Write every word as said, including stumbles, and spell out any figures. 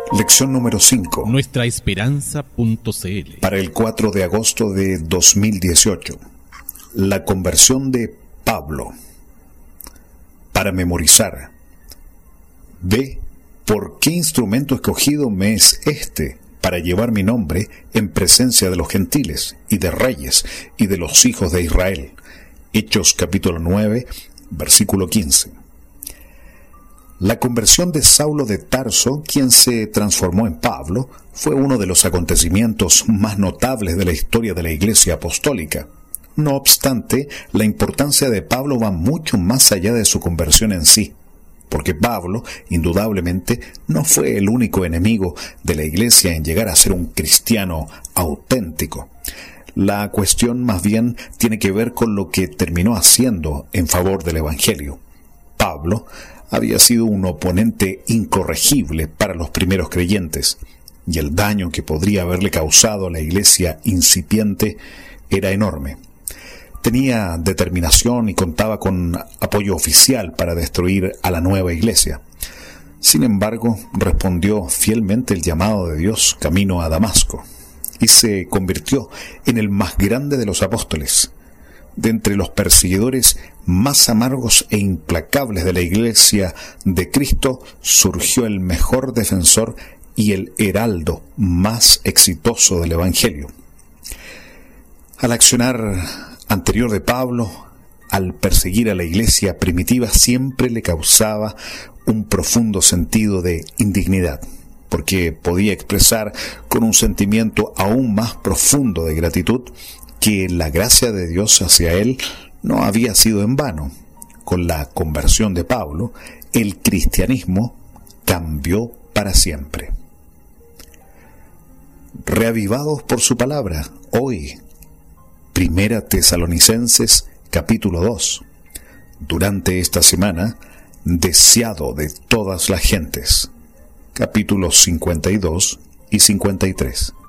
Lección número cinco. nuestra esperanza punto c l. Para el cuatro de agosto de dos mil dieciocho. La conversión de Pablo. Para memorizar. Ve, ¿por qué instrumento escogido me es este para llevar mi nombre en presencia de los gentiles y de reyes y de los hijos de Israel? Hechos capítulo nueve, versículo quince. La conversión de Saulo de Tarso, quien se transformó en Pablo, fue uno de los acontecimientos más notables de la historia de la Iglesia Apostólica. No obstante, la importancia de Pablo va mucho más allá de su conversión en sí, porque Pablo, indudablemente, no fue el único enemigo de la Iglesia en llegar a ser un cristiano auténtico. La cuestión más bien tiene que ver con lo que terminó haciendo en favor del Evangelio. Pablo había sido un oponente incorregible para los primeros creyentes, y el daño que podría haberle causado a la iglesia incipiente era enorme. Tenía determinación y contaba con apoyo oficial para destruir a la nueva iglesia. Sin embargo, respondió fielmente el llamado de Dios camino a Damasco, y se convirtió en el más grande de los apóstoles. De entre los perseguidores más amargos e implacables de la Iglesia de Cristo, surgió el mejor defensor y el heraldo más exitoso del Evangelio. Al accionar anterior de Pablo, al perseguir a la Iglesia primitiva, siempre le causaba un profundo sentido de indignidad, porque podía expresar con un sentimiento aún más profundo de gratitud que la gracia de Dios hacia él no había sido en vano. Con la conversión de Pablo, el cristianismo cambió para siempre. Reavivados por su palabra, hoy, Primera Tesalonicenses, capítulo dos. Durante esta semana, deseado de todas las gentes, capítulos cincuenta y dos y cincuenta y tres.